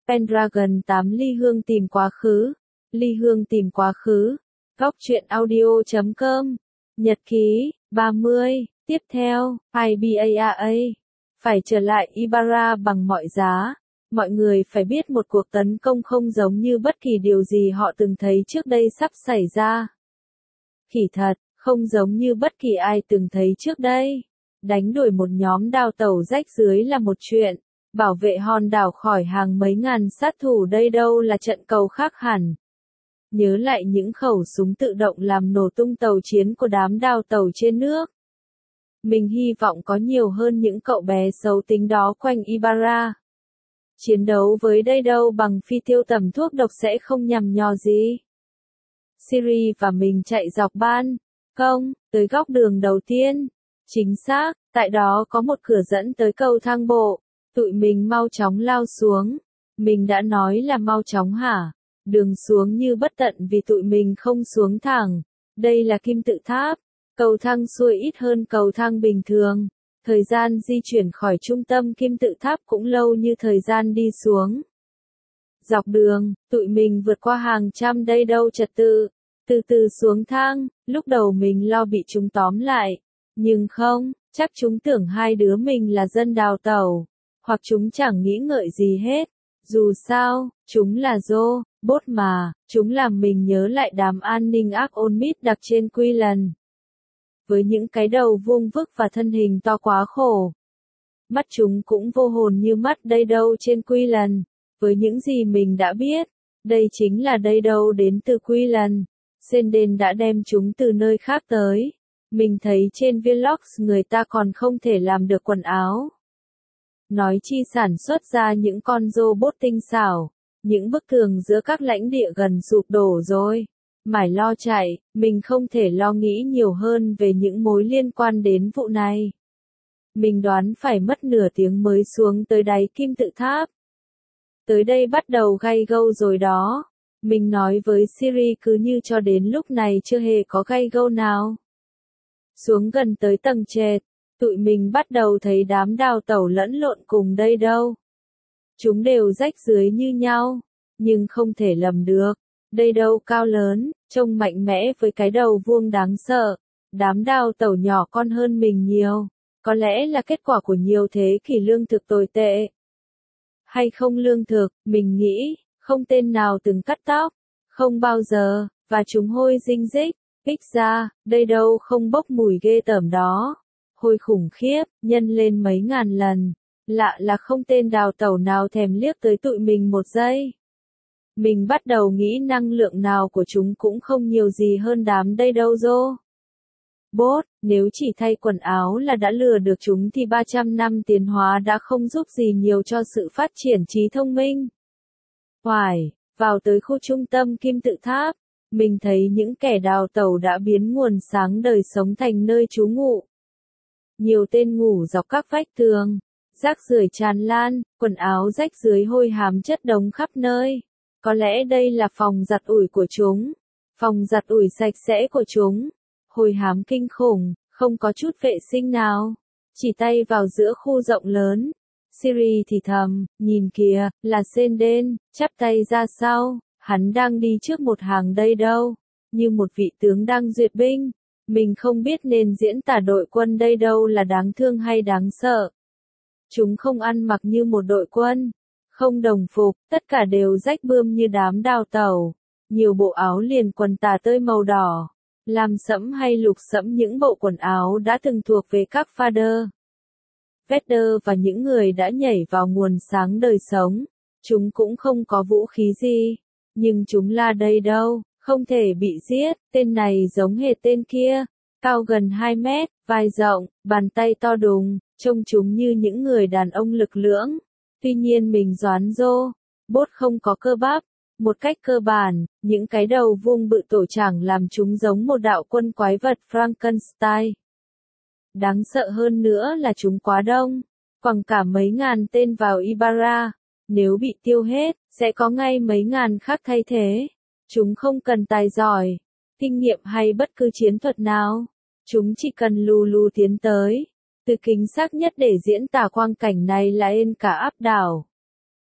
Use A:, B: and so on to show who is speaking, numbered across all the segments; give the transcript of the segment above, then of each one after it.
A: Pendragon 8 ly hương tìm quá khứ. Ly hương tìm quá khứ. Góc truyện audio.com. Nhật ký, 30. Tiếp theo, IBARA. Phải trở lại Ibarra bằng mọi giá. Mọi người phải biết một cuộc tấn công không giống như bất kỳ điều gì họ từng thấy trước đây sắp xảy ra. Khỉ thật, không giống như bất kỳ ai từng thấy trước đây. Đánh đuổi một nhóm đào tẩu rách rưới là một chuyện. Bảo vệ hòn đảo khỏi hàng mấy ngàn sát thủ đây đâu là trận cầu khác hẳn. Nhớ lại những khẩu súng tự động làm nổ tung tàu chiến của đám đào tẩu trên nước. Mình hy vọng có nhiều hơn những cậu bé xấu tính đó quanh Ibarra. Chiến đấu với đây đâu bằng phi tiêu tầm thuốc độc sẽ không nhằm nhò gì. Siri và mình chạy dọc ban công, tới góc đường đầu tiên. Chính xác, tại đó có một cửa dẫn tới cầu thang bộ. Tụi mình mau chóng lao xuống. Mình đã nói là mau chóng hả? Đường xuống như bất tận vì tụi mình không xuống thẳng. Đây là kim tự tháp. Cầu thang xuôi ít hơn cầu thang bình thường. Thời gian di chuyển khỏi trung tâm kim tự tháp cũng lâu như thời gian đi xuống. Dọc đường, tụi mình vượt qua hàng trăm đây đâu trật tự. Từ từ xuống thang, lúc đầu mình lo bị chúng tóm lại. Nhưng không, chắc chúng tưởng hai đứa mình là dân đào tẩu. Hoặc chúng chẳng nghĩ ngợi gì hết. Dù sao, chúng là bot mà, chúng làm mình nhớ lại đám an ninh ác ôn mít đặc trên Quillen. Với những cái đầu vuông vức và thân hình to quá khổ. Mắt chúng cũng vô hồn như mắt đây đâu trên Quillen. Với những gì mình đã biết, đây chính là đây đâu đến từ Quillen. Senden đã đem chúng từ nơi khác tới. Mình thấy trên vlogs người ta còn không thể làm được quần áo. Nói chi sản xuất ra những con robot tinh xảo. Những bức tường giữa các lãnh địa gần sụp đổ rồi. Mải lo chạy, mình không thể lo nghĩ nhiều hơn về những mối liên quan đến vụ này. Mình đoán phải mất nửa tiếng mới xuống tới đáy kim tự tháp. Tới đây bắt đầu gay gâu rồi đó. Mình nói với Siri cứ như cho đến lúc này chưa hề có gay gâu nào. Xuống gần tới tầng trệt, tụi mình bắt đầu thấy đám đào tẩu lẫn lộn cùng đây đâu. Chúng đều rách rưới như nhau, nhưng không thể lầm được. Đây đâu cao lớn, trông mạnh mẽ với cái đầu vuông đáng sợ. Đám đào tẩu nhỏ con hơn mình nhiều. Có lẽ là kết quả của nhiều thế kỷ lương thực tồi tệ. Hay không lương thực, mình nghĩ, không tên nào từng cắt tóc. Không bao giờ, và chúng hôi dinh dích. Ích ra, đây đâu không bốc mùi ghê tởm đó. Hôi khủng khiếp, nhân lên mấy ngàn lần. Lạ là không tên đào tẩu nào thèm liếc tới tụi mình một giây. Mình bắt đầu nghĩ năng lượng nào của chúng cũng không nhiều gì hơn đám đây đâu bot, nếu chỉ thay quần áo là đã lừa được chúng thì 300 năm tiến hóa đã không giúp gì nhiều cho sự phát triển trí thông minh. Vào tới khu trung tâm kim tự tháp, mình thấy những kẻ đào tẩu đã biến nguồn sáng đời sống thành nơi trú ngụ. Nhiều tên ngủ dọc các vách tường, rác rưởi tràn lan, quần áo rách rưới hôi hám chất đống khắp nơi. Có lẽ đây là phòng giặt ủi của chúng. Phòng giặt ủi sạch sẽ của chúng. Hôi hám kinh khủng, không có chút vệ sinh nào. Chỉ tay vào giữa khu rộng lớn. Siri thì thầm, nhìn kìa, là Senden, chắp tay ra sau. Hắn đang đi trước một hàng đây đâu. Như một vị tướng đang duyệt binh. Mình không biết nên diễn tả đội quân đây đâu là đáng thương hay đáng sợ. Chúng không ăn mặc như một đội quân. Không đồng phục, tất cả đều rách bươm như đám đào tẩu. Nhiều bộ áo liền quần tà tơi màu đỏ. Lam sẫm hay lục sẫm những bộ quần áo đã từng thuộc về các Vader. Vader và những người đã nhảy vào nguồn sáng đời sống. Chúng cũng không có vũ khí gì. Nhưng chúng là đây đâu, không thể bị giết. Tên này giống hệt tên kia. Cao gần 2 mét, vai rộng, bàn tay to đùng. Trông chúng như những người đàn ông lực lưỡng. Tuy nhiên mình đoán bot không có cơ bắp. Một cách cơ bản, những cái đầu vuông bự tổ chẳng làm chúng giống một đạo quân quái vật Frankenstein. Đáng sợ hơn nữa là chúng quá đông. Quẳng cả mấy ngàn tên vào Ibarra. Nếu bị tiêu hết, sẽ có ngay mấy ngàn khác thay thế. Chúng không cần tài giỏi, kinh nghiệm hay bất cứ chiến thuật nào. Chúng chỉ cần lù tiến tới. Từ kính xác nhất để diễn tả quang cảnh này là ên cả áp đảo.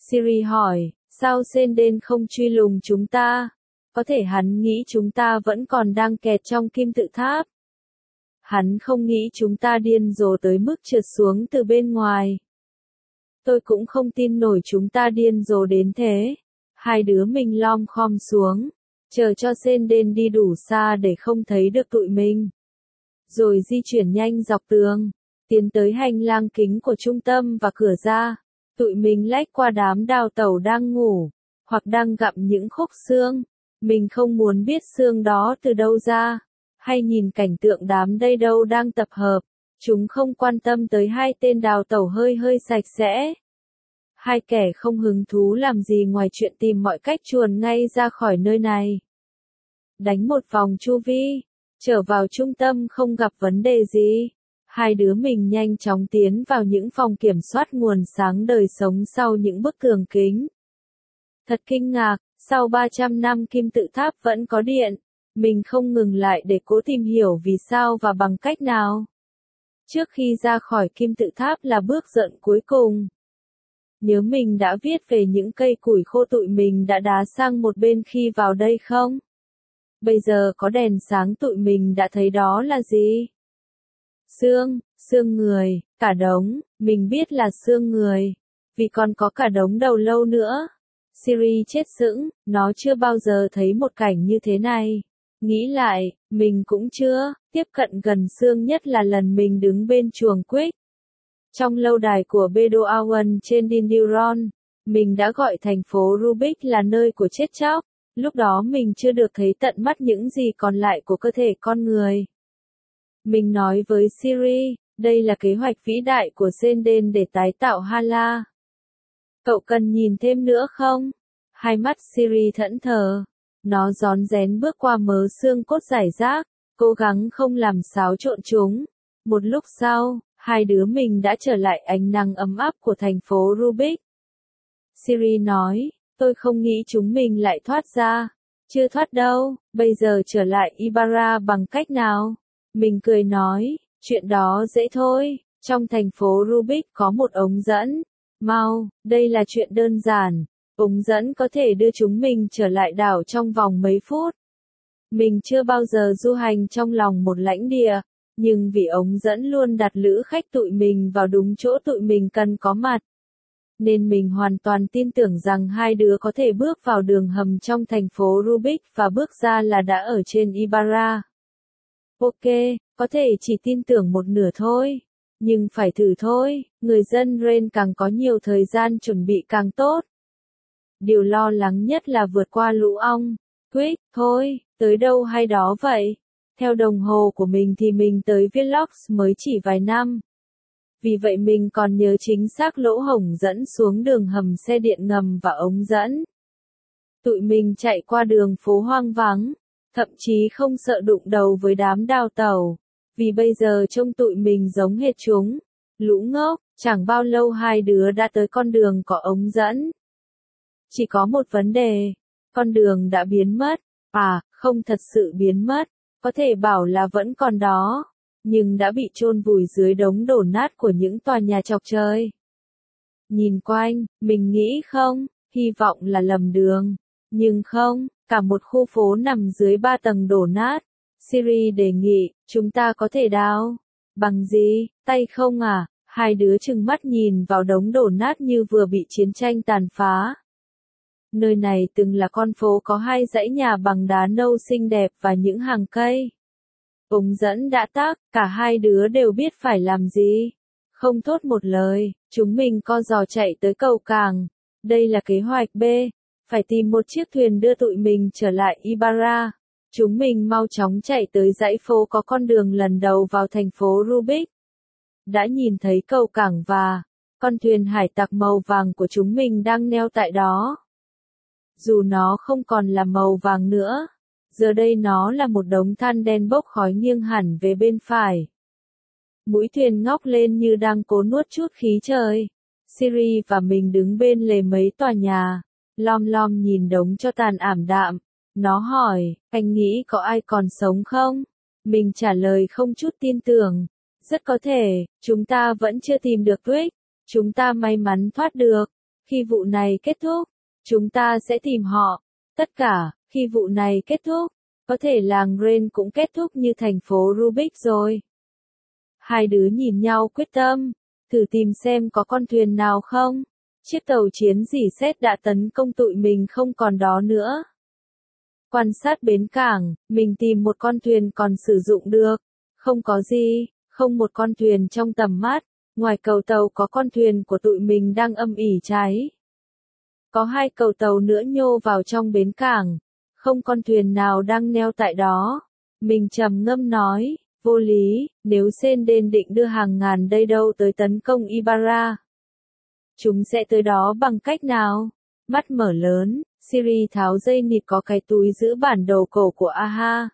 A: Siri hỏi, sao Senden không truy lùng chúng ta? Có thể hắn nghĩ chúng ta vẫn còn đang kẹt trong kim tự tháp. Hắn không nghĩ chúng ta điên rồ tới mức trượt xuống từ bên ngoài. Tôi cũng không tin nổi chúng ta điên rồ đến thế. Hai đứa mình lom khom xuống, chờ cho Senden đi đủ xa để không thấy được tụi mình. Rồi di chuyển nhanh dọc tường, tiến tới hành lang kính của trung tâm và cửa ra. Tụi mình lách qua đám đào tẩu đang ngủ, hoặc đang gặm những khúc xương. Mình không muốn biết xương đó từ đâu ra, hay nhìn cảnh tượng đám đây đâu đang tập hợp. Chúng không quan tâm tới hai tên đào tẩu hơi sạch sẽ. Hai kẻ không hứng thú làm gì ngoài chuyện tìm mọi cách chuồn ngay ra khỏi nơi này. Đánh một vòng chu vi, trở vào trung tâm không gặp vấn đề gì. Hai đứa mình nhanh chóng tiến vào những phòng kiểm soát nguồn sáng đời sống sau những bức tường kính. Thật kinh ngạc, sau 300 năm kim tự tháp vẫn có điện. Mình không ngừng lại để cố tìm hiểu vì sao và bằng cách nào. Trước khi ra khỏi kim tự tháp là bước dẫn cuối cùng. Nhớ mình đã viết về những cây củi khô tụi mình đã đá sang một bên khi vào đây không? Bây giờ có đèn sáng tụi mình đã thấy đó là gì? Xương người, cả đống, mình biết là xương người. Vì còn có cả đống đầu lâu nữa. Siri chết sững, nó chưa bao giờ thấy một cảnh như thế này. Nghĩ lại, mình cũng chưa, tiếp cận gần xương nhất là lần mình đứng bên chuồng Quick. Trong lâu đài của Bedouin trên Dindyron, mình đã gọi thành phố Rubik là nơi của chết chóc. Lúc đó mình chưa được thấy tận mắt những gì còn lại của cơ thể con người. Mình nói với Siri, đây là kế hoạch vĩ đại của Senden để tái tạo Hala. Cậu cần nhìn thêm nữa không? Hai mắt Siri thẫn thờ. Nó rón rén bước qua mớ xương cốt rải rác, cố gắng không làm xáo trộn chúng. Một lúc sau, hai đứa mình đã trở lại ánh nắng ấm áp của thành phố Rubik. Siri nói, tôi không nghĩ chúng mình lại thoát ra. Chưa thoát đâu, bây giờ trở lại Ibarra bằng cách nào? Mình cười nói, chuyện đó dễ thôi, trong thành phố Rubik có một ống dẫn. Mau, đây là chuyện đơn giản. Ống dẫn có thể đưa chúng mình trở lại đảo trong vòng mấy phút. Mình chưa bao giờ du hành trong lòng một lãnh địa, nhưng vì ống dẫn luôn đặt lữ khách tụi mình vào đúng chỗ tụi mình cần có mặt. Nên mình hoàn toàn tin tưởng rằng hai đứa có thể bước vào đường hầm trong thành phố Rubik và bước ra là đã ở trên Ibarra. Ok, có thể chỉ tin tưởng một nửa thôi. Nhưng phải thử thôi, người dân Ren càng có nhiều thời gian chuẩn bị càng tốt. Điều lo lắng nhất là vượt qua lũ ong. Quick, thôi, tới đâu hay đó vậy? Theo đồng hồ của mình thì mình tới Vlogs mới chỉ vài năm. Vì vậy mình còn nhớ chính xác lỗ hổng dẫn xuống đường hầm xe điện ngầm và ống dẫn. Tụi mình chạy qua đường phố hoang vắng, thậm chí không sợ đụng đầu với đám đào tẩu. Vì bây giờ trông tụi mình giống hệt chúng. Lũ ngốc, chẳng bao lâu hai đứa đã tới con đường có ống dẫn. Chỉ có một vấn đề, con đường đã biến mất. À, không thật sự biến mất, có thể bảo là vẫn còn đó, nhưng đã bị chôn vùi dưới đống đổ nát của những tòa nhà chọc trời. Nhìn quanh, mình nghĩ không, hy vọng là lầm đường. Nhưng không, cả một khu phố nằm dưới 3 tầng đổ nát. Siri đề nghị, chúng ta có thể đào. Bằng gì, tay không à? Hai đứa trừng mắt nhìn vào đống đổ nát như vừa bị chiến tranh tàn phá. Nơi này từng là con phố có hai dãy nhà bằng đá nâu xinh đẹp và những hàng cây. Ống dẫn đã tắc, cả hai đứa đều biết phải làm gì. Không thốt một lời, chúng mình co giò chạy tới cầu cảng. Đây là kế hoạch B, phải tìm một chiếc thuyền đưa tụi mình trở lại Ibarra. Chúng mình mau chóng chạy tới dãy phố có con đường lần đầu vào thành phố Rubik. Đã nhìn thấy cầu cảng và con thuyền hải tặc màu vàng của chúng mình đang neo tại đó. Dù nó không còn là màu vàng nữa, giờ đây nó là một đống than đen bốc khói nghiêng hẳn về bên phải. Mũi thuyền ngóc lên như đang cố nuốt chút khí trời. Siri và mình đứng bên lề mấy tòa nhà, lom lom nhìn đống tro tàn ảm đạm. Nó hỏi, anh nghĩ có ai còn sống không? Mình trả lời không chút tin tưởng. Rất có thể, chúng ta vẫn chưa tìm được Rick. Chúng ta may mắn thoát được. Khi vụ này kết thúc, chúng ta sẽ tìm họ. Tất cả, khi vụ này kết thúc, có thể làng Grain cũng kết thúc như thành phố Rubik rồi. Hai đứa nhìn nhau quyết tâm, thử tìm xem có con thuyền nào không. Chiếc tàu chiến dỉ sét đã tấn công tụi mình không còn đó nữa. Quan sát bến cảng, mình tìm một con thuyền còn sử dụng được. Không có gì, không một con thuyền trong tầm mắt. Ngoài cầu tàu có con thuyền của tụi mình đang âm ỉ cháy. Có 2 cầu tàu nữa nhô vào trong bến cảng. Không con thuyền nào đang neo tại đó. Mình trầm ngâm nói, vô lý, nếu Senden định đưa hàng ngàn đây đâu tới tấn công Ibarra. Chúng sẽ tới đó bằng cách nào? Mắt mở lớn, Siri tháo dây nịt có cái túi giữ bản đồ cổ của AHA.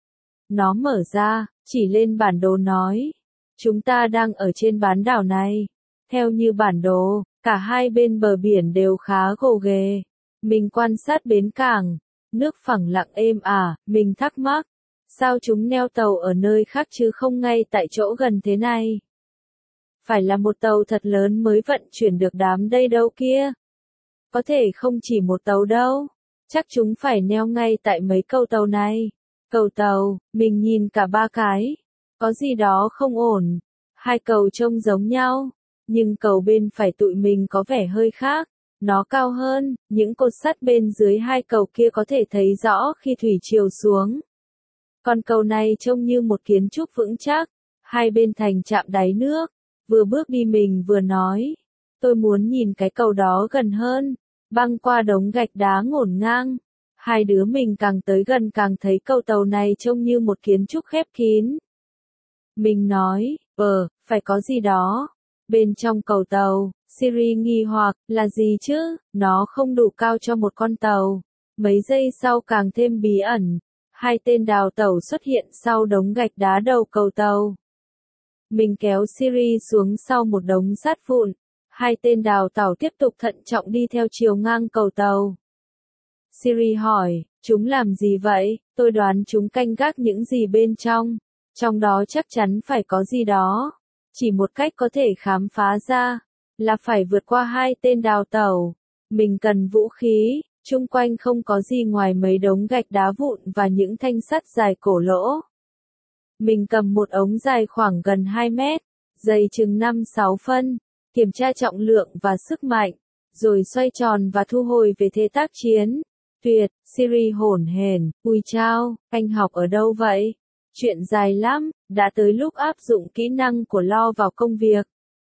A: Nó mở ra, chỉ lên bản đồ nói. Chúng ta đang ở trên bán đảo này. Theo như bản đồ, cả hai bên bờ biển đều khá gồ ghề. Mình quan sát bến cảng. Nước phẳng lặng êm ả, mình thắc mắc. Sao chúng neo tàu ở nơi khác chứ không ngay tại chỗ gần thế này? Phải là một tàu thật lớn mới vận chuyển được đám đây đâu kia. Có thể không chỉ một tàu đâu. Chắc chúng phải neo ngay tại mấy cầu tàu này. Cầu tàu, mình nhìn cả 3 cái. Có gì đó không ổn. 2 cầu trông giống nhau. Nhưng cầu bên phải tụi mình có vẻ hơi khác. Nó cao hơn, những cột sắt bên dưới 2 cầu kia có thể thấy rõ khi thủy triều xuống. Còn cầu này trông như một kiến trúc vững chắc. Hai bên thành chạm đáy nước. Vừa bước đi mình vừa nói. Tôi muốn nhìn cái cầu đó gần hơn. Băng qua đống gạch đá ngổn ngang. Hai đứa mình càng tới gần càng thấy cầu tàu này trông như một kiến trúc khép kín. Mình nói, phải có gì đó. Bên trong cầu tàu, Siri nghi hoặc, là gì chứ, nó không đủ cao cho một con tàu. Mấy giây sau càng thêm bí ẩn. 2 tên đào tẩu xuất hiện sau đống gạch đá đầu cầu tàu. Mình kéo Siri xuống sau một đống sắt vụn. 2 tên đào tẩu tiếp tục thận trọng đi theo chiều ngang cầu tàu. Siri hỏi, chúng làm gì vậy? Tôi đoán chúng canh gác những gì bên trong. Trong đó chắc chắn phải có gì đó. Chỉ một cách có thể khám phá ra, là phải vượt qua 2 tên đào tẩu. Mình cần vũ khí, chung quanh không có gì ngoài mấy đống gạch đá vụn và những thanh sắt dài cổ lỗ. Mình cầm một ống dài khoảng gần 2 mét, dày chừng 5-6 phân, kiểm tra trọng lượng và sức mạnh, rồi xoay tròn và thu hồi về thế tác chiến. Tuyệt, Siri hổn hển, ui chao, anh học ở đâu vậy? Chuyện dài lắm, đã tới lúc áp dụng kỹ năng của lo vào công việc.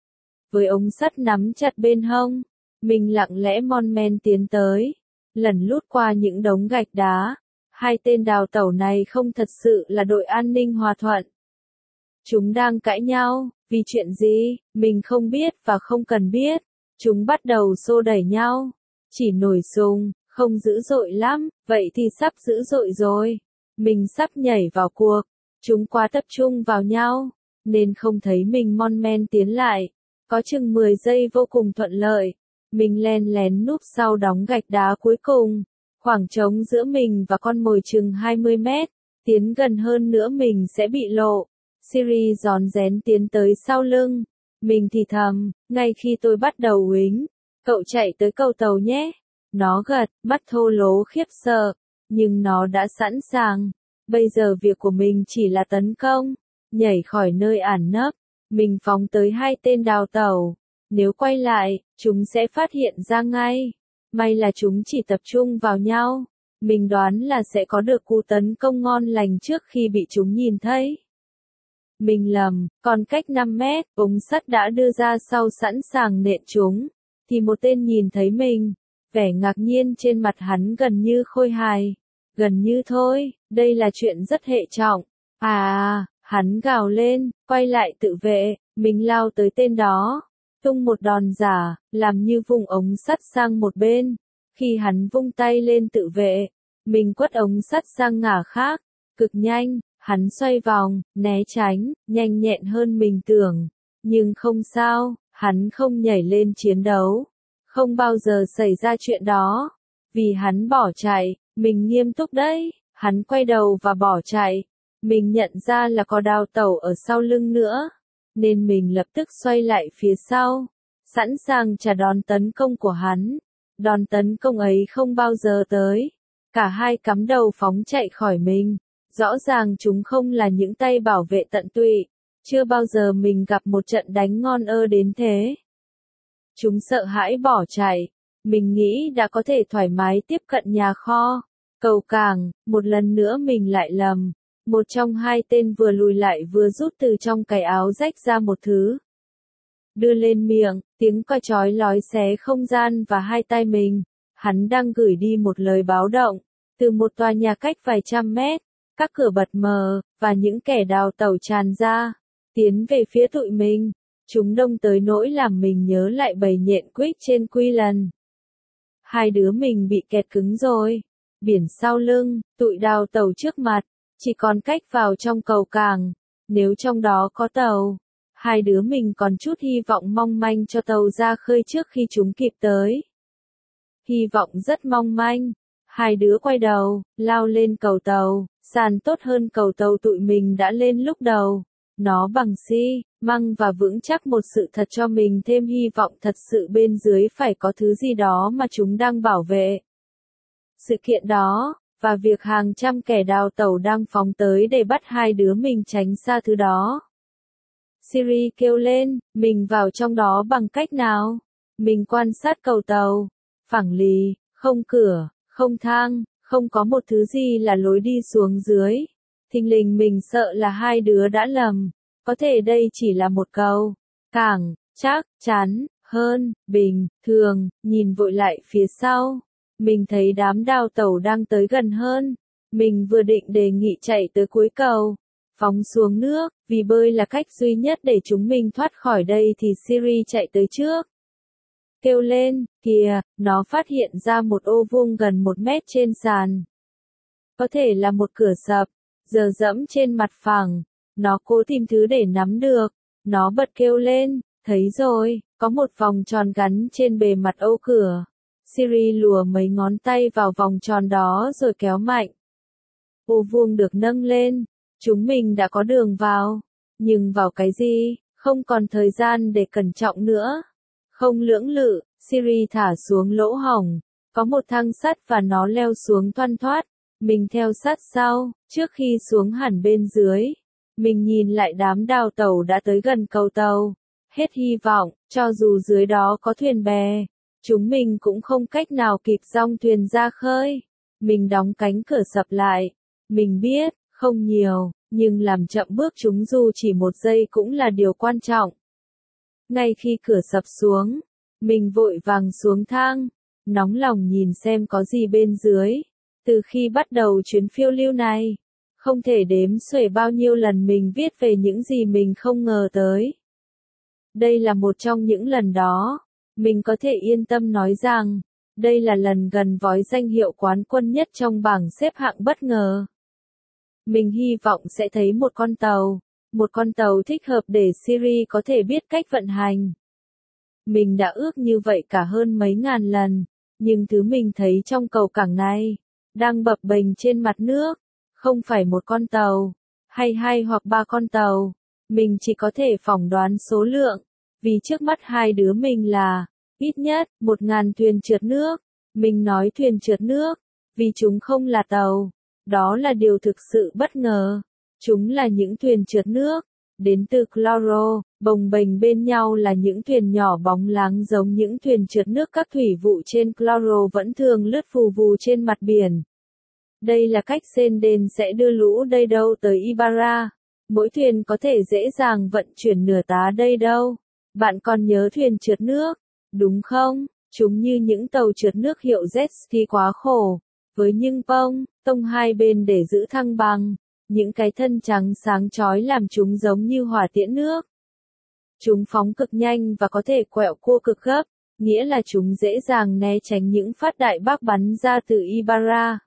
A: Với ống sắt nắm chặt bên hông, mình lặng lẽ mon men tiến tới, lần lút qua những đống gạch đá. 2 tên đào tẩu này không thật sự là đội an ninh hòa thuận. Chúng đang cãi nhau, vì chuyện gì, mình không biết và không cần biết. Chúng bắt đầu xô đẩy nhau, chỉ nổi sùng, không dữ dội lắm, vậy thì sắp dữ dội rồi. Mình sắp nhảy vào cuộc, chúng quá tập trung vào nhau, nên không thấy mình mon men tiến lại. Có chừng 10 giây vô cùng thuận lợi, mình len lén núp sau đống gạch đá cuối cùng. Khoảng trống giữa mình và con mồi chừng 20 mét, tiến gần hơn nữa mình sẽ bị lộ. Siri rón rén tiến tới sau lưng. Mình thì thầm, ngay khi tôi bắt đầu uýnh, cậu chạy tới cầu tàu nhé. Nó gật, mắt thô lố khiếp sợ, nhưng nó đã sẵn sàng. Bây giờ việc của mình chỉ là tấn công, nhảy khỏi nơi ẩn nấp. Mình phóng tới 2 tên đào tẩu. Nếu quay lại, chúng sẽ phát hiện ra ngay. May là chúng chỉ tập trung vào nhau. Mình đoán là sẽ có được cú tấn công ngon lành trước khi bị chúng nhìn thấy. Mình lầm, còn cách 5 mét, ống sắt đã đưa ra sau sẵn sàng nện chúng. Thì một tên nhìn thấy mình. Vẻ ngạc nhiên trên mặt hắn gần như khôi hài. Gần như thôi, đây là chuyện rất hệ trọng. Hắn gào lên, quay lại tự vệ. Mình lao tới tên đó. Tung một đòn giả, làm như vùng ống sắt sang một bên. Khi hắn vung tay lên tự vệ, mình quất ống sắt sang ngả khác. Cực nhanh, hắn xoay vòng, né tránh, nhanh nhẹn hơn mình tưởng. Nhưng không sao, hắn không nhảy lên chiến đấu. Không bao giờ xảy ra chuyện đó. Vì hắn bỏ chạy, mình nghiêm túc đấy. Hắn quay đầu và bỏ chạy. Mình nhận ra là có đào tẩu ở sau lưng nữa. Nên mình lập tức xoay lại phía sau. sẵn sàng trả đòn tấn công của hắn. Đòn tấn công ấy không bao giờ tới. Cả hai cắm đầu phóng chạy khỏi mình. Rõ ràng chúng không là những tay bảo vệ tận tụy. Chưa bao giờ mình gặp một trận đánh ngon đến thế. Chúng sợ hãi bỏ chạy. Mình nghĩ đã có thể thoải mái tiếp cận nhà kho. Cầu cảng, một lần nữa mình lại lầm. Một trong hai tên vừa lùi lại vừa rút từ trong cái áo rách ra một thứ. Đưa lên miệng, tiếng còi chói lói xé không gian và hai tay mình. Hắn đang gửi đi một lời báo động. Từ một tòa nhà cách vài trăm mét, các cửa bật mờ, và những kẻ đào tẩu tràn ra. Tiến về phía tụi mình. Chúng đông tới nỗi làm mình nhớ lại bầy nhện quýt trên Quy Lần. Hai đứa mình bị kẹt cứng rồi. Biển sau lưng, tụi đào tàu trước mặt, chỉ còn cách vào trong cầu cảng. Nếu trong đó có tàu, hai đứa mình còn chút hy vọng mong manh cho tàu ra khơi trước khi chúng kịp tới. Hy vọng rất mong manh. Hai đứa quay đầu, lao lên cầu tàu, sàn tốt hơn cầu tàu tụi mình đã lên lúc đầu. Nó bằng xi măng và vững chắc một sự thật cho mình thêm hy vọng thật sự bên dưới phải có thứ gì đó mà chúng đang bảo vệ. Sự kiện đó, và việc hàng trăm kẻ đào tẩu đang phóng tới để bắt hai đứa mình tránh xa thứ đó. Siri kêu lên, mình vào trong đó bằng cách nào? Mình quan sát cầu tàu. Phẳng lì, không cửa, không thang, không có một thứ gì là lối đi xuống dưới. Thình lình mình sợ là hai đứa đã lầm. Có thể đây chỉ là một cầu cảng, chắc chắn hơn, bình thường. Nhìn vội lại phía sau. Mình thấy đám đào tẩu đang tới gần hơn. Mình vừa định đề nghị chạy tới cuối cầu, phóng xuống nước, vì bơi là cách duy nhất để chúng mình thoát khỏi đây thì Siri chạy tới trước. Kêu lên, kìa, nó phát hiện ra một ô vuông gần 1 mét trên sàn. Có thể là một cửa sập, giờ dẫm trên mặt phẳng. Nó cố tìm thứ để nắm được. Nó bật kêu lên, thấy rồi, có một vòng tròn gắn trên bề mặt ô cửa. Siri lùa mấy ngón tay vào vòng tròn đó rồi kéo mạnh. Ô vuông được nâng lên. Chúng mình đã có đường vào. Nhưng vào cái gì? Không còn thời gian để cẩn trọng nữa. Không lưỡng lự, Siri thả xuống lỗ hổng. Có một thang sắt và nó leo xuống thoăn thoắt. Mình theo sát sau, trước khi xuống hẳn bên dưới. Mình nhìn lại đám đào tẩu đã tới gần cầu tàu. Hết hy vọng, cho dù dưới đó có thuyền bè. Chúng mình cũng không cách nào kịp dong thuyền ra khơi. Mình đóng cánh cửa sập lại. Mình biết, không nhiều, nhưng làm chậm bước chúng dù chỉ 1 giây cũng là điều quan trọng. Ngay khi cửa sập xuống, mình vội vàng xuống thang, nóng lòng nhìn xem có gì bên dưới. Từ khi bắt đầu chuyến phiêu lưu này, không thể đếm xuể bao nhiêu lần mình viết về những gì mình không ngờ tới. Đây là một trong những lần đó. Mình có thể yên tâm nói rằng, đây là lần gần vói danh hiệu quán quân nhất trong bảng xếp hạng bất ngờ. Mình hy vọng sẽ thấy một con tàu thích hợp để Siri có thể biết cách vận hành. Mình đã ước như vậy cả hơn mấy ngàn lần, nhưng thứ mình thấy trong cầu cảng này, đang bập bềnh trên mặt nước, không phải một con tàu, hay 2 hoặc 3 con tàu. Mình chỉ có thể phỏng đoán số lượng, vì trước mắt hai đứa mình là, ít nhất, 1000 thuyền trượt nước. Mình nói thuyền trượt nước, vì chúng không là tàu. Đó là điều thực sự bất ngờ. Chúng là những thuyền trượt nước, đến từ cloro, bồng bềnh bên nhau là những thuyền nhỏ bóng láng giống những thuyền trượt nước các thủy vụ trên cloro vẫn thường lướt phù vù trên mặt biển. Đây là cách Senden sẽ đưa lũ đây đâu tới Ibarra. Mỗi thuyền có thể dễ dàng vận chuyển nửa tá đây đâu. Bạn còn nhớ thuyền trượt nước, đúng không? Chúng như những tàu trượt nước hiệu jet ski quá khổ, với những tông hai bên để giữ thăng bằng. Những cái thân trắng sáng chói làm chúng giống như hỏa tiễn nước. Chúng phóng cực nhanh và có thể quẹo cua cực gấp, nghĩa là chúng dễ dàng né tránh những phát đại bác bắn ra từ Ibarra.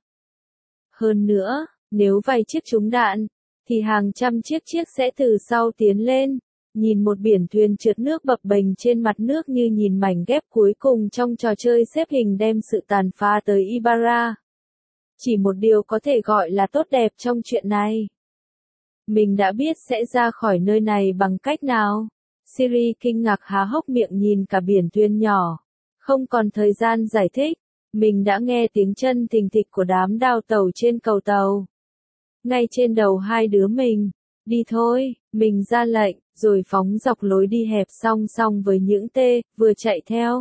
A: Hơn nữa, nếu vài chiếc trúng đạn, thì hàng trăm chiếc sẽ từ sau tiến lên. Nhìn một biển thuyền trượt nước bập bềnh trên mặt nước như nhìn mảnh ghép cuối cùng trong trò chơi xếp hình đem sự tàn phá tới Ibarra. Chỉ một điều có thể gọi là tốt đẹp trong chuyện này. Mình đã biết sẽ ra khỏi nơi này bằng cách nào. Siri kinh ngạc há hốc miệng nhìn cả biển thuyền nhỏ. Không còn thời gian giải thích. Mình đã nghe tiếng chân thình thịch của đám đào tẩu trên cầu tàu. Ngay trên đầu hai đứa mình. Đi thôi, mình ra lệnh, rồi phóng dọc lối đi hẹp song song với những tê, vừa chạy theo.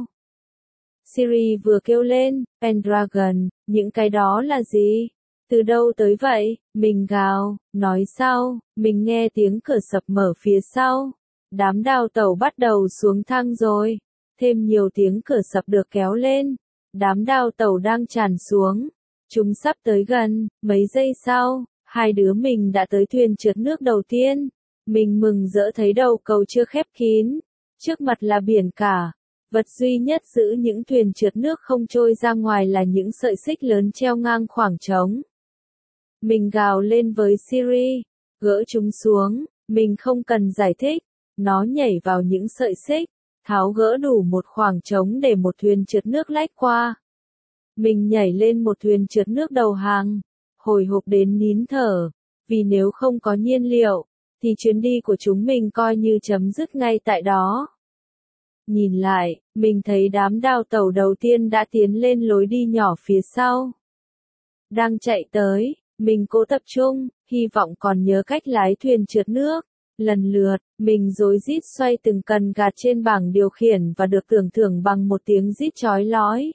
A: Siri vừa kêu lên, Pendragon, những cái đó là gì? Từ đâu tới vậy? Mình gào, nói sau, mình nghe tiếng cửa sập mở phía sau. Đám đào tẩu bắt đầu xuống thang rồi. Thêm nhiều tiếng cửa sập được kéo lên. Đám đào tẩu đang tràn xuống. Chúng sắp tới gần, mấy giây sau, hai đứa mình đã tới thuyền trượt nước đầu tiên. Mình mừng rỡ thấy đầu cầu chưa khép kín. Trước mặt là biển cả. Vật duy nhất giữ những thuyền trượt nước không trôi ra ngoài là những sợi xích lớn treo ngang khoảng trống. Mình gào lên với Siri, gỡ chúng xuống, mình không cần giải thích. Nó nhảy vào những sợi xích, tháo gỡ đủ một khoảng trống để một thuyền trượt nước lách qua. Mình nhảy lên một thuyền trượt nước đầu hàng, hồi hộp đến nín thở, vì nếu không có nhiên liệu, thì chuyến đi của chúng mình coi như chấm dứt ngay tại đó. Nhìn lại, mình thấy đám đào tẩu đầu tiên đã tiến lên lối đi nhỏ phía sau. Đang chạy tới, mình cố tập trung, hy vọng còn nhớ cách lái thuyền trượt nước. Lần lượt, mình rối rít xoay từng cần gạt trên bảng điều khiển và được tưởng thưởng bằng một tiếng rít chói lói.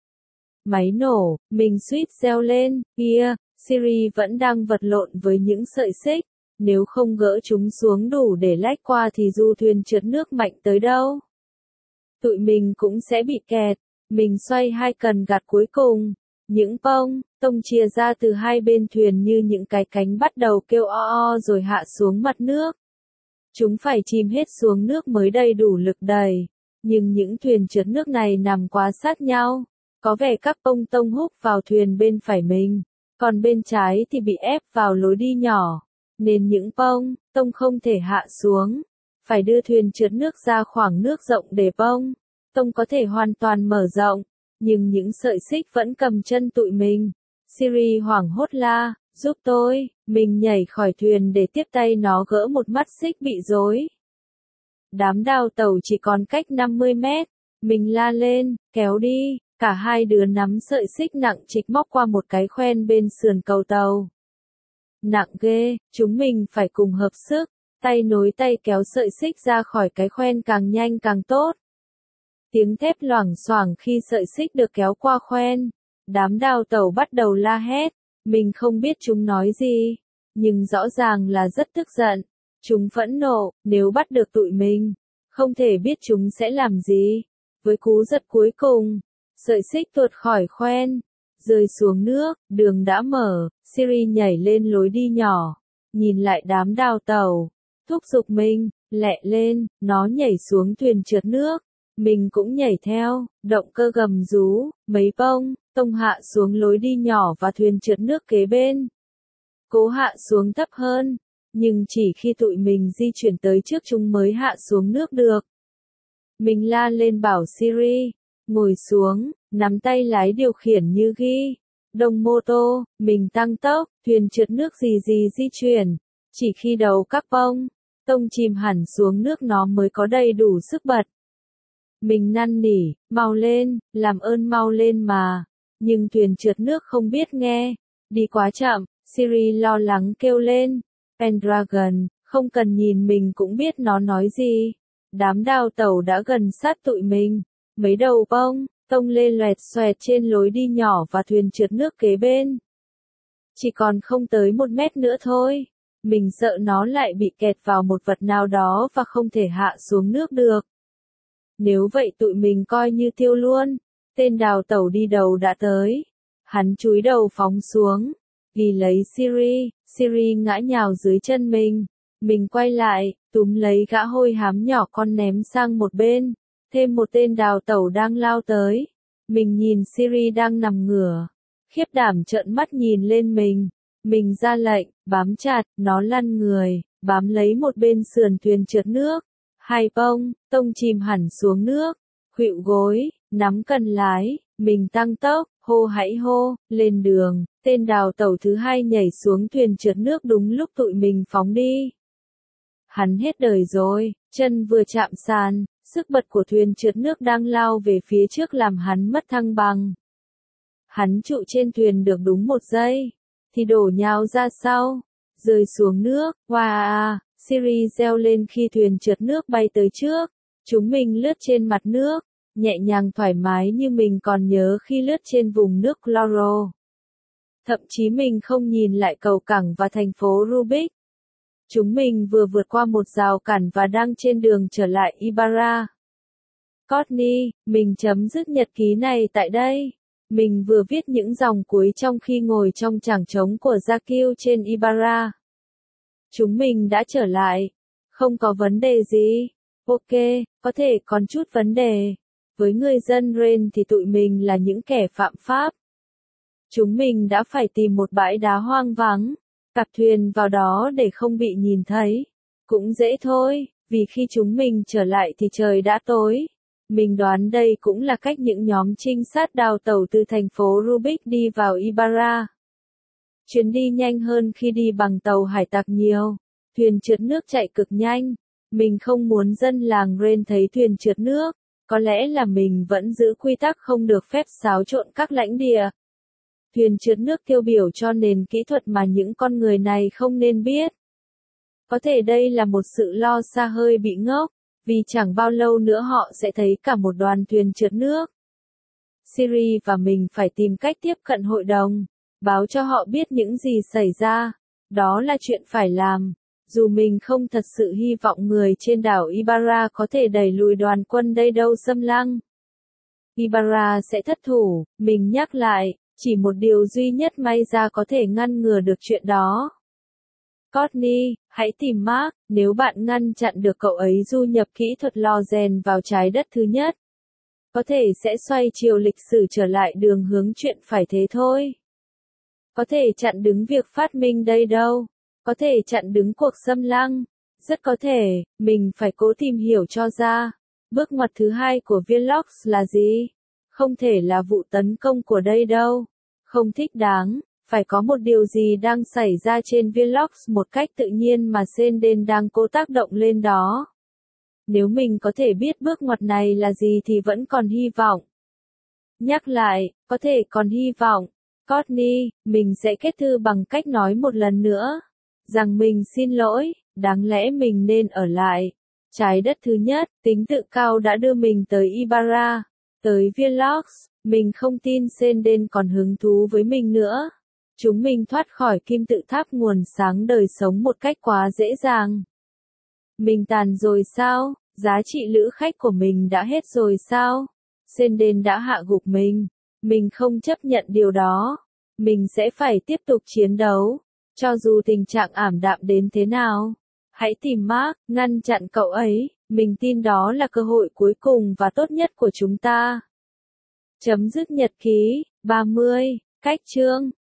A: Máy nổ, mình suýt reo lên, kia, Siri vẫn đang vật lộn với những sợi xích. Nếu không gỡ chúng xuống đủ để lách qua thì dù thuyền trượt nước mạnh tới đâu, tụi mình cũng sẽ bị kẹt. Mình xoay hai cần gạt cuối cùng. Những tông chia ra từ hai bên thuyền như những cái cánh bắt đầu kêu o o rồi hạ xuống mặt nước. Chúng phải chìm hết xuống nước mới đầy đủ lực đẩy. Nhưng những thuyền trượt nước này nằm quá sát nhau. Có vẻ các tông húc vào thuyền bên phải mình. Còn bên trái thì bị ép vào lối đi nhỏ. Nên những tông không thể hạ xuống. Phải đưa thuyền trượt nước ra khoảng nước rộng để tông có thể hoàn toàn mở rộng. Nhưng những sợi xích vẫn cầm chân tụi mình. Siri hoảng hốt la, giúp tôi. Mình nhảy khỏi thuyền để tiếp tay nó gỡ một mắt xích bị rối. Đám đào tẩu chỉ còn cách 50 mét. Mình la lên, kéo đi. Cả hai đứa nắm sợi xích nặng trịch móc qua một cái khoen bên sườn cầu tàu. Nặng ghê, chúng mình phải cùng hợp sức. Tay nối tay kéo sợi xích ra khỏi cái khoen càng nhanh càng tốt. Tiếng thép loảng xoảng khi sợi xích được kéo qua khoen. Đám đào tẩu bắt đầu la hét. Mình không biết chúng nói gì. Nhưng rõ ràng là rất tức giận. Chúng phẫn nộ, nếu bắt được tụi mình. Không thể biết chúng sẽ làm gì. Với cú giật cuối cùng, sợi xích tuột khỏi khoen. Rơi xuống nước, đường đã mở. Siri nhảy lên lối đi nhỏ. Nhìn lại đám đào tẩu. Thúc giục mình, lẹ lên, nó nhảy xuống thuyền trượt nước. Mình cũng nhảy theo, động cơ gầm rú, mấy tông hạ xuống lối đi nhỏ và thuyền trượt nước kế bên. Cố hạ xuống thấp hơn, nhưng chỉ khi tụi mình di chuyển tới trước chúng mới hạ xuống nước được. Mình la lên bảo Siri, ngồi xuống, nắm tay lái điều khiển như ghi. Đồng mô tô, mình tăng tốc, thuyền trượt nước gì di chuyển. Chỉ khi đầu các tông chìm hẳn xuống nước nó mới có đầy đủ sức bật. Mình năn nỉ, mau lên, làm ơn mau lên mà. Nhưng thuyền trượt nước không biết nghe. Đi quá chậm, Siri lo lắng kêu lên. Pendragon, không cần nhìn mình cũng biết nó nói gì. Đám đào tẩu đã gần sát tụi mình. Mấy đầu tông lê loẹt xoẹt trên lối đi nhỏ và thuyền trượt nước kế bên. Chỉ còn không tới 1 mét nữa thôi. Mình sợ nó lại bị kẹt vào một vật nào đó và không thể hạ xuống nước được. Nếu vậy tụi mình coi như tiêu luôn. Tên đào tẩu đi đầu đã tới. Hắn chúi đầu phóng xuống. Ghi lấy Siri. Siri ngã nhào dưới chân mình. Mình quay lại, túm lấy gã hôi hám nhỏ con ném sang một bên. Thêm một tên đào tẩu đang lao tới. Mình nhìn Siri đang nằm ngửa. Khiếp đảm trợn mắt nhìn lên mình. Mình ra lệnh, bám chặt, nó lăn người, bám lấy một bên sườn thuyền trượt nước. Hai tông chìm hẳn xuống nước. Khuỵu gối, nắm cần lái, mình tăng tốc, hô hãy hô, lên đường. Tên đào tẩu thứ hai nhảy xuống thuyền trượt nước đúng lúc tụi mình phóng đi. Hắn hết đời rồi, chân vừa chạm sàn, sức bật của thuyền trượt nước đang lao về phía trước làm hắn mất thăng bằng. Hắn trụ trên thuyền được đúng 1 giây, thì đổ nhào ra sau, rơi xuống nước. Wow, Siri reo lên khi thuyền trượt nước bay tới trước. Chúng mình lướt trên mặt nước, nhẹ nhàng thoải mái như mình còn nhớ khi lướt trên vùng nước chloro. Thậm chí mình không nhìn lại cầu cảng và thành phố Rubik. Chúng mình vừa vượt qua một rào cản và đang trên đường trở lại Ibarra. Courtney, mình chấm dứt nhật ký này tại đây. Mình vừa viết những dòng cuối trong khi ngồi trong chảng trống của Jacques trên Ibarra. Chúng mình đã trở lại. Không có vấn đề gì. Ok, có thể còn chút vấn đề. Với người dân Rennes thì tụi mình là những kẻ phạm pháp. Chúng mình đã phải tìm một bãi đá hoang vắng, cặp thuyền vào đó để không bị nhìn thấy. Cũng dễ thôi, vì khi chúng mình trở lại thì trời đã tối. Mình đoán đây cũng là cách những nhóm trinh sát đào tẩu từ thành phố Rubik đi vào Ibarra. Chuyến đi nhanh hơn khi đi bằng tàu hải tặc nhiều. Thuyền trượt nước chạy cực nhanh. Mình không muốn dân làng Rennes thấy thuyền trượt nước. Có lẽ là mình vẫn giữ quy tắc không được phép xáo trộn các lãnh địa. Thuyền trượt nước tiêu biểu cho nền kỹ thuật mà những con người này không nên biết. Có thể đây là một sự lo xa hơi bị ngốc, vì chẳng bao lâu nữa họ sẽ thấy cả một đoàn thuyền trượt nước. Siri và mình phải tìm cách tiếp cận hội đồng, báo cho họ biết những gì xảy ra. Đó là chuyện phải làm. Dù mình không thật sự hy vọng người trên đảo Ibarra có thể đẩy lùi đoàn quân đây đâu xâm lăng. Ibarra sẽ thất thủ, mình nhắc lại, chỉ một điều duy nhất may ra có thể ngăn ngừa được chuyện đó. Courtney, hãy tìm Mark, nếu bạn ngăn chặn được cậu ấy du nhập kỹ thuật lò rèn vào trái đất thứ nhất. Có thể sẽ xoay chiều lịch sử trở lại đường hướng chuyện phải thế thôi. Có thể chặn đứng việc phát minh đây đâu. Có thể chặn đứng cuộc xâm lăng. Rất có thể, mình phải cố tìm hiểu cho ra. Bước ngoặt thứ 2 của Vlogs là gì? Không thể là vụ tấn công của đây đâu. Không thích đáng, phải có một điều gì đang xảy ra trên Vlogs một cách tự nhiên mà Senden đang cố tác động lên đó. Nếu mình có thể biết bước ngoặt này là gì thì vẫn còn hy vọng. Nhắc lại, có thể còn hy vọng. Courtney, mình sẽ kết thư bằng cách nói một lần nữa. Rằng mình xin lỗi, đáng lẽ mình nên ở lại. Trái đất thứ nhất, tính tự cao đã đưa mình tới Ibarra. Tới Vlogs, mình không tin Senden còn hứng thú với mình nữa. Chúng mình thoát khỏi kim tự tháp nguồn sáng đời sống một cách quá dễ dàng. Mình tàn rồi sao? Giá trị lữ khách của mình đã hết rồi sao? Senden đã hạ gục mình. Mình không chấp nhận điều đó. Mình sẽ phải tiếp tục chiến đấu. Cho dù tình trạng ảm đạm đến thế nào. Hãy tìm Mark, ngăn chặn cậu ấy. Mình tin đó là cơ hội cuối cùng và tốt nhất của chúng ta. Chấm dứt nhật ký. 30. Cách chương